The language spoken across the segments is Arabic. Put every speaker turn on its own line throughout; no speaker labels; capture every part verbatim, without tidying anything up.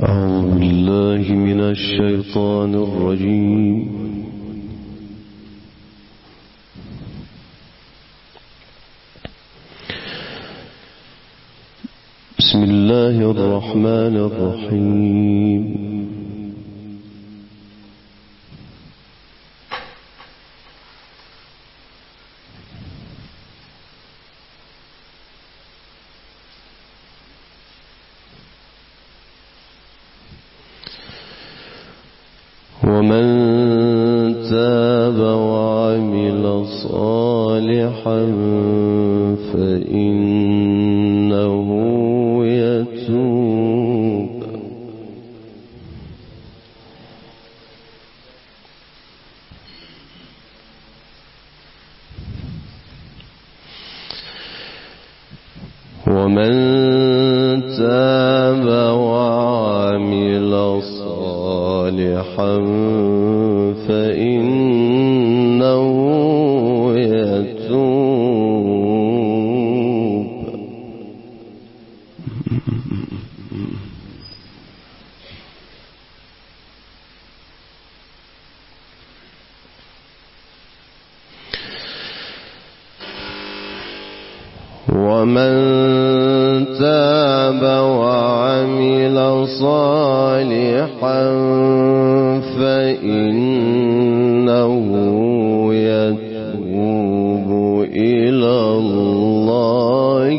أعوذ بالله من الشيطان الرجيم. بسم الله الرحمن الرحيم. ومن تاب وعمل صالحا فإنه يتوب ومن تاب وعمل صالحا فإنه يتوب. ومن تاب وعمل صالحا فإنه يتوب إلى الله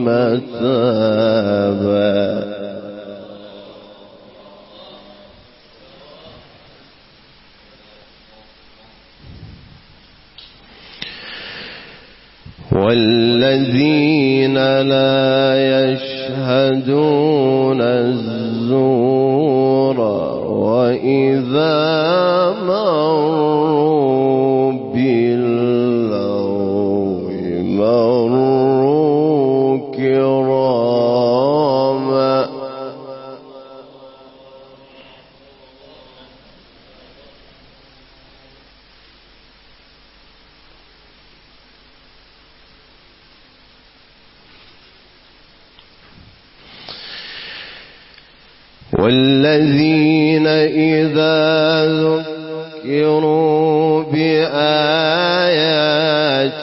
متابا. والذين لا يشهدون الزور وإذا مروا باللغو مروا كراما. والذين إذا ذكروا بآيات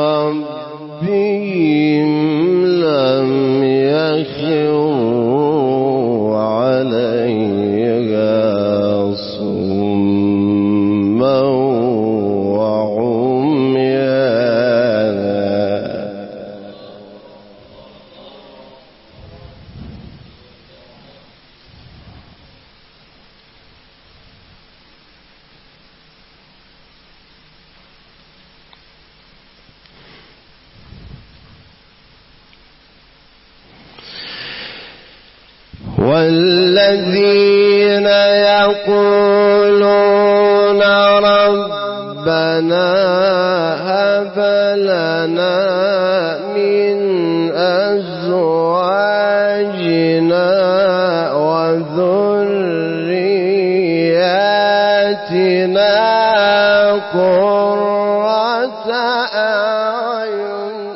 ربهم لم يخروا عليها صما وعميانا. والذين يقولون ربنا هب لنا من أزواجنا وذرياتنا قرة أعين.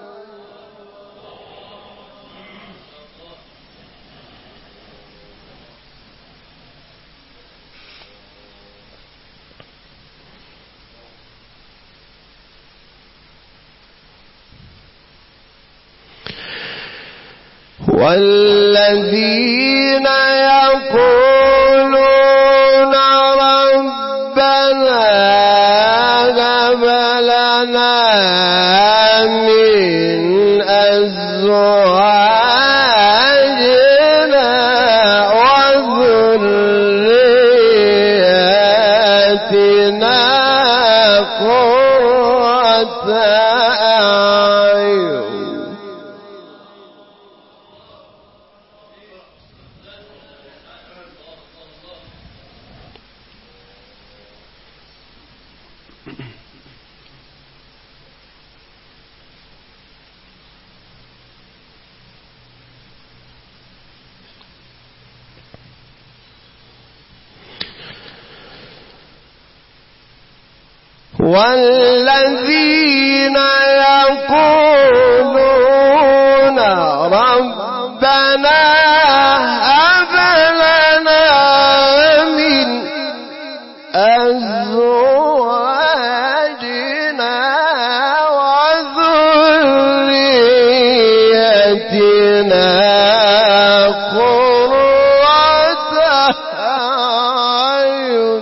والذين يقولون ربنا هب لنا من أزواجنا وذرياتنا قرة أعين. والذين يقولون ربنا ربنا هب لنا من أزواجنا وذريتنا قرة أعين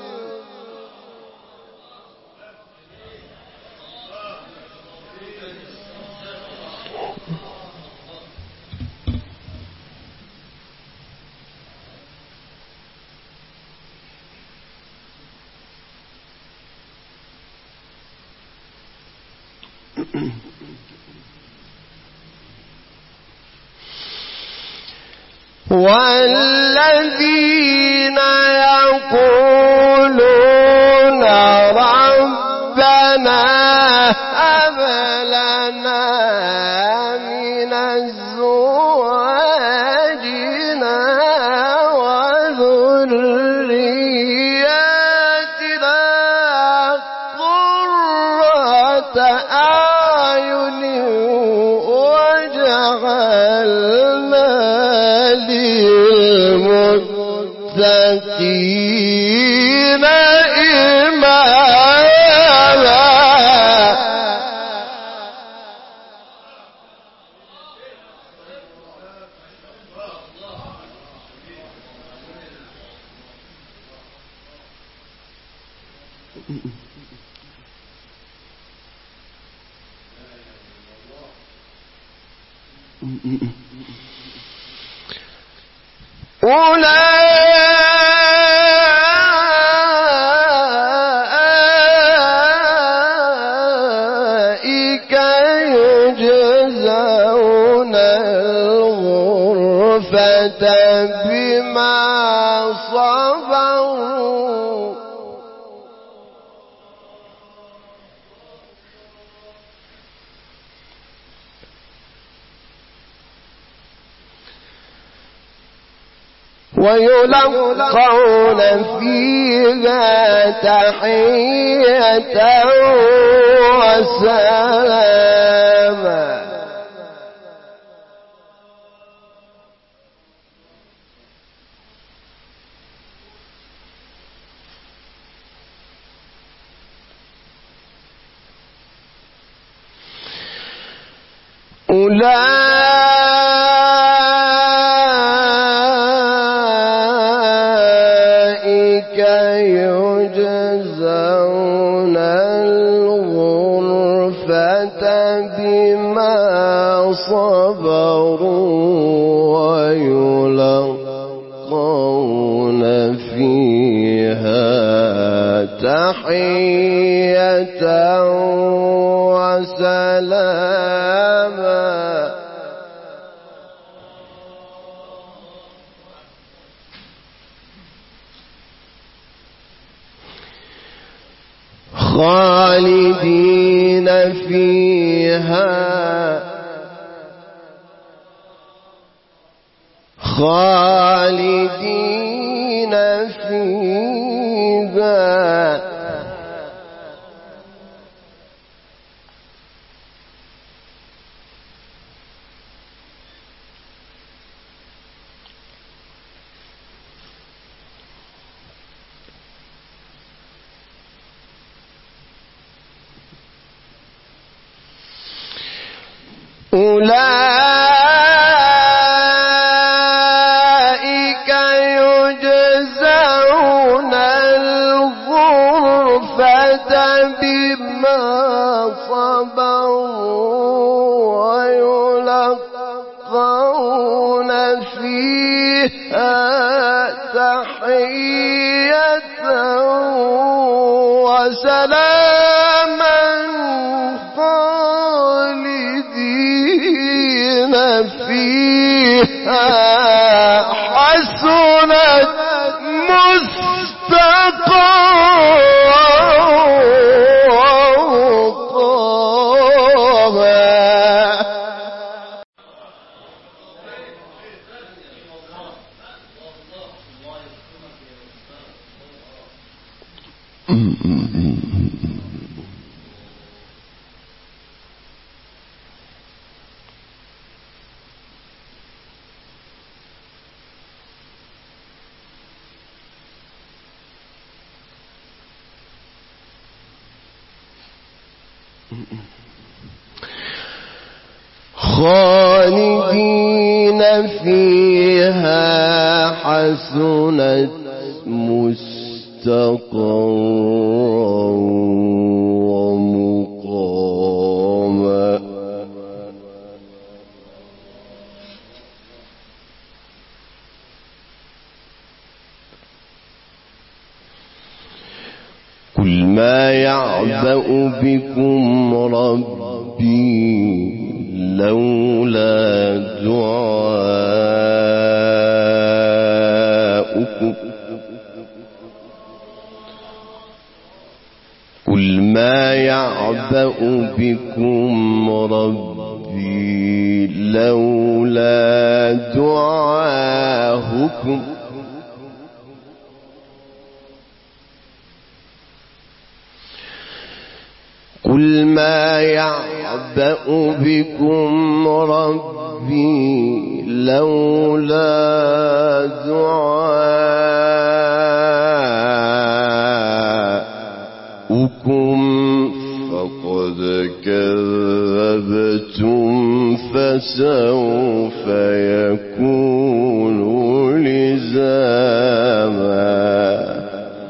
والذين يقولون ربنا هب لنا من أزواجنا وذرياتنا قرة أعين وجعلنا للمتقين إماما. أولئك يجزون الغرفة بما صبروا ويلقون فيها تحية وسلاما. أولئك يجزون الغرفة بما صبروا ويلقون فيها تحية وسلاما. خالدين فيها خالدين فيها أولئك يجزون الغرفة بما صبروا ويلقون فيها تحية وسلاما خالدين فيها حسنت مستقرا ومقاما. خالدين فيها حسنت مستقرا ومقاما. قل ما يعبأ بكم ربي لولا دعاؤكم قل ما يعبأ بكم ربي لولا دعاؤكم قل ما يعبأ بكم ربي لولا دعاؤكم فقد كذبتم فسوف يكون لزاما.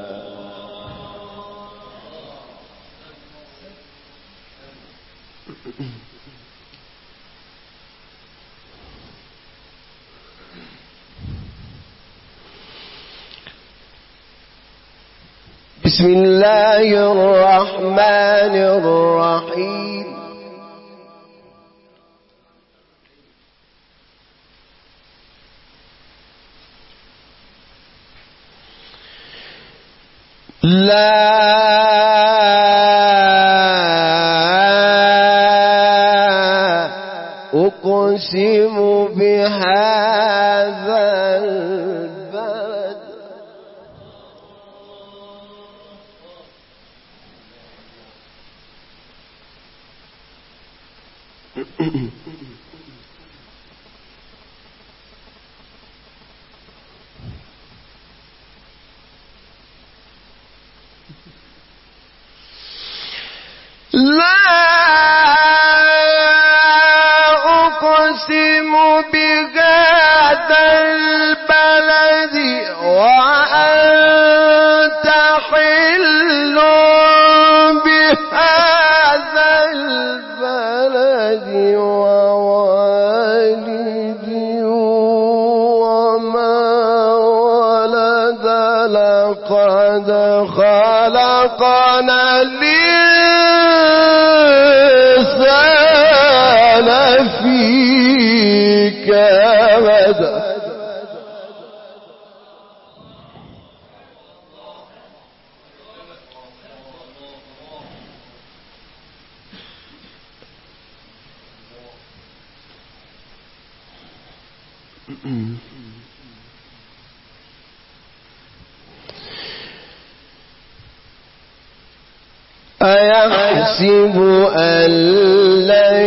بسم الله الرحمن الرحيم. لا أقسم بهذا البلد لا أقسم بهذا البلد وأنت حل بهذا البلد ووالد وما ولد لقد خلقنا الإنسان في كبد. أيحسب أن لن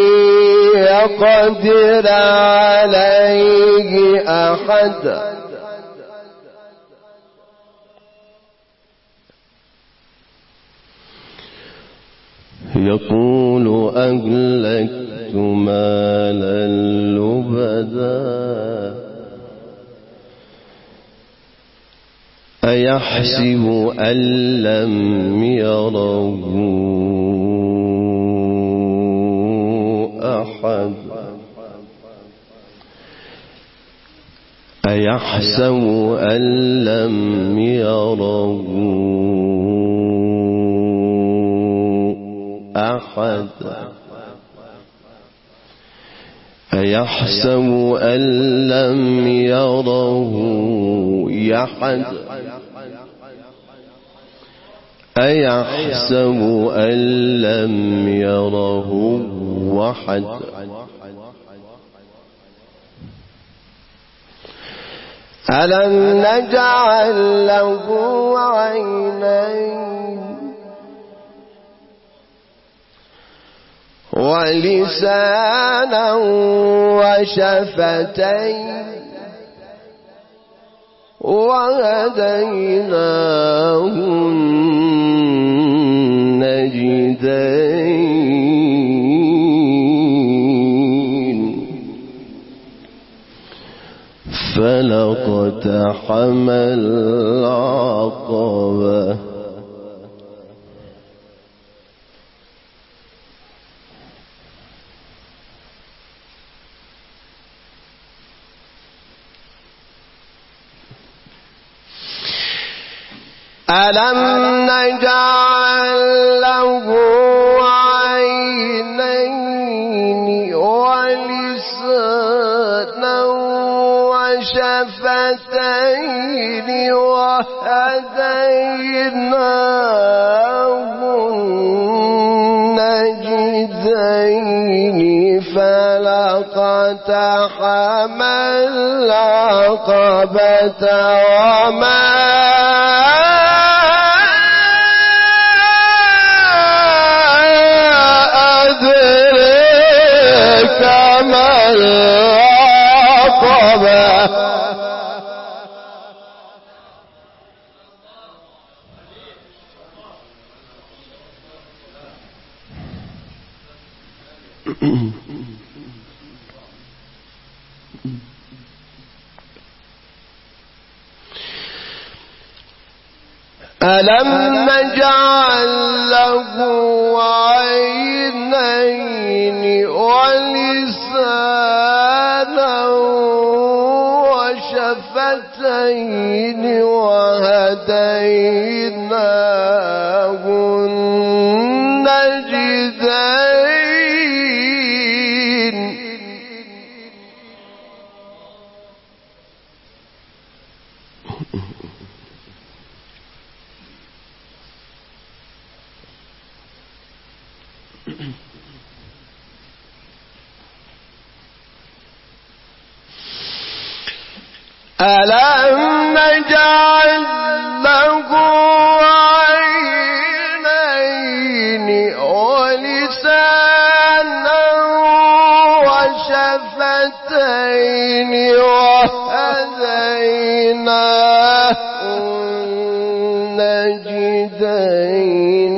يقدر عليه أحد يقول أهلكت مالا لبدا أيحسب أن لم يره أحد أيحسب أن لم يره أحد أيحسب أن لم يره أحد أيحسب أن لم يره أحد ألم نجعل له عينين ولسانا وشفتين وهديناه النجدين فلاقتحم العقبة ألم نجعل له عينين ولسانا وشفتين وهديناه النجدين فلاقتحم العقبة وما كما العقبة ألم نجعل له عينين ولسانا وشفتين وهديناه النجدين ألم نجعل له عينين ولسانا وشفتين وهديناه النجدين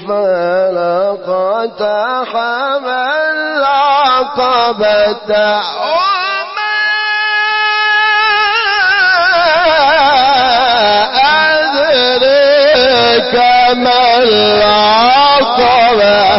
فلاقتحم العقبة كما العقبة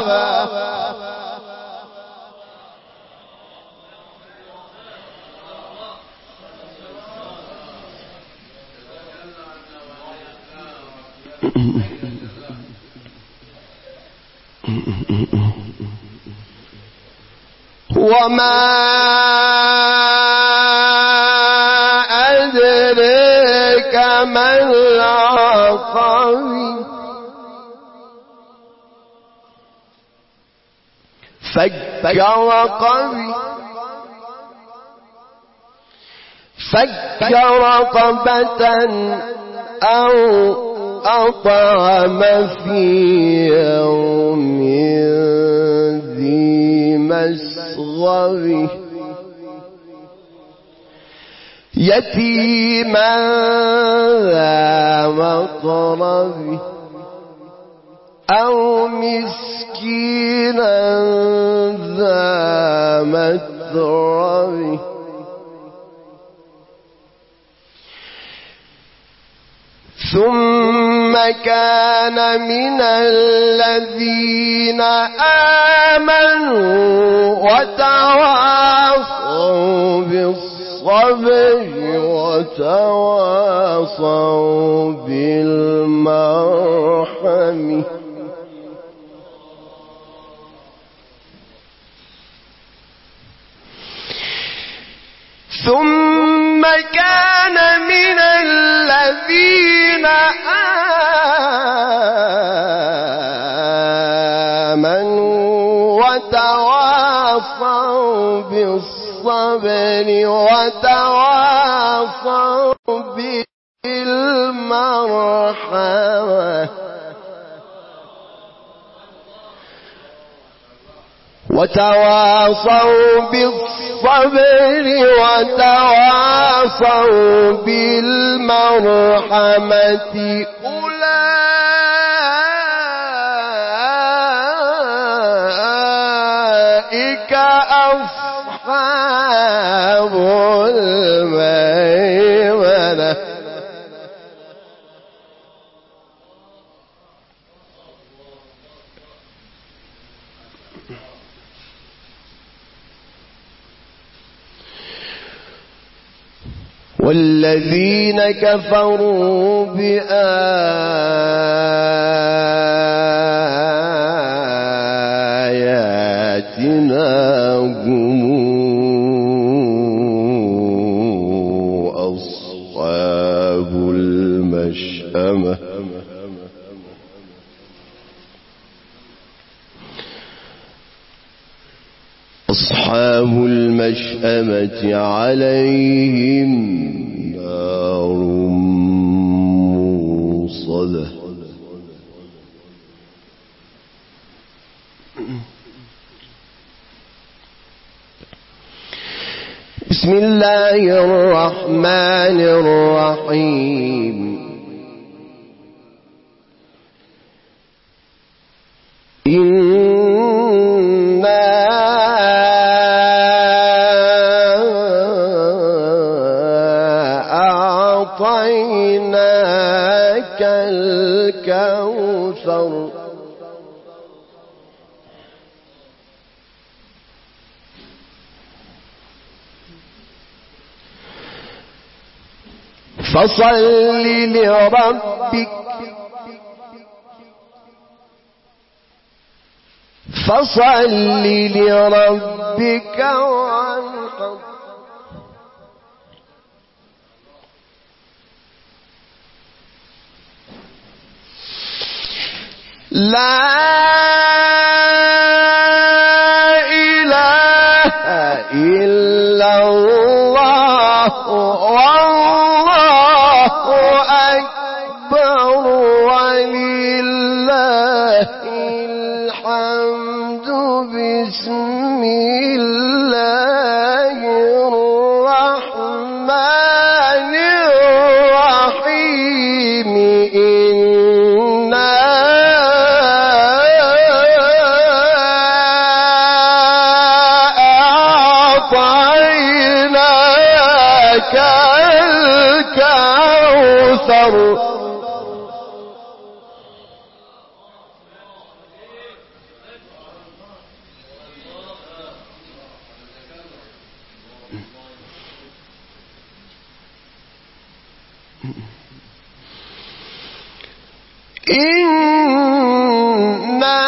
وما أدريك ما العقبة فك رقبة فك رقبة أو أطعم في يوم ذي مسغبة يتيما ذا مقربة أو مسكينا ذا متربة ثم كان من الذين آمنوا وتواصوا بالصبر وتواصوا بالمرحم ثم كان من الذين آمنوا وتواصوا بالصبر وتواصوا بالمرحمة وتواصوا بالصبر وتواصوا بالمرحمة أولئك أصحاب الميمنة والذين كفروا بآياتنا هم أصحاب المشأمة أصحاب المشأمة عليهم نار موصدة. بسم الله الرحمن الرحيم. أعطيناك الكوثر فصل لربك فصل لربك وانحر لا إله إلا الله والله أكبر ولله الحمد. بسم الله الرحمن الرحيم. إنا أعطيناك الكوثر إنا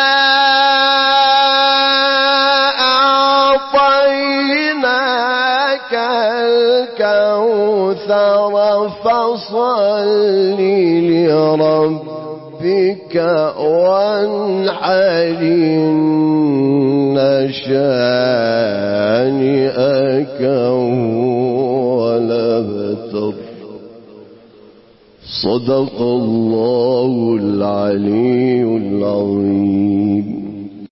أعطيناك الكوثر فصل لربك وانحر. إن شانئك هو الأبتر. صدق الله العلي العظيم.